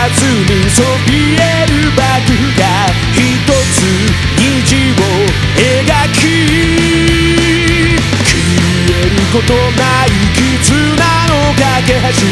ずにそびえる幕が一つ虹を描き、消えることない絆の架け橋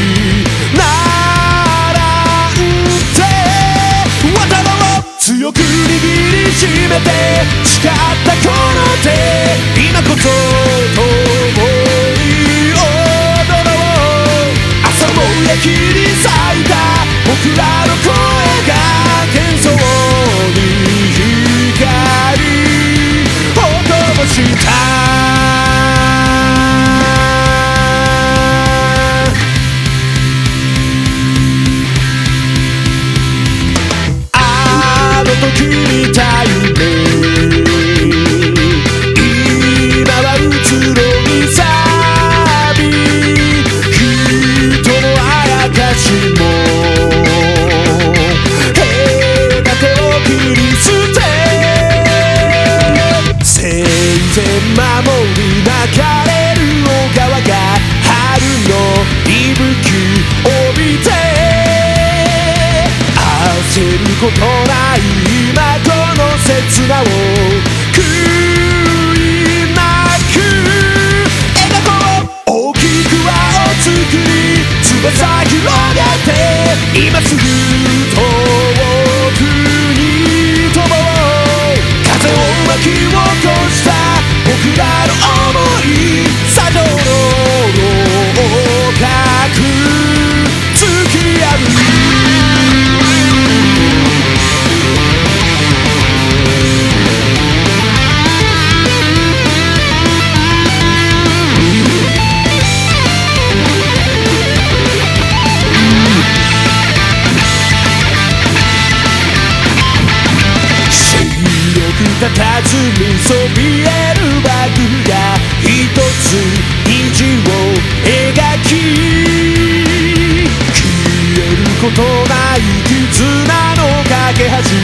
なんて、頭を強く握りしめて誓ったこの手、今こそ共に踊ろう。朝も焼きに咲いた僕らの声が喧騒に光を灯した。あの時見た夢、今は移ろい錆び、人のあやかしも隔てを切り捨て、生前守り泣かれる小川が春の息吹帯びて、焦ることない今この刹那を悔いなく描こう。大きく輪を作り翼広げて、今すぐ遠くに飛ぼう。風を巻き起こした僕らの想い、砂上の楼閣突き破る。佇みそびえる幕が一つ虹を描き、消えることない絆の架け橋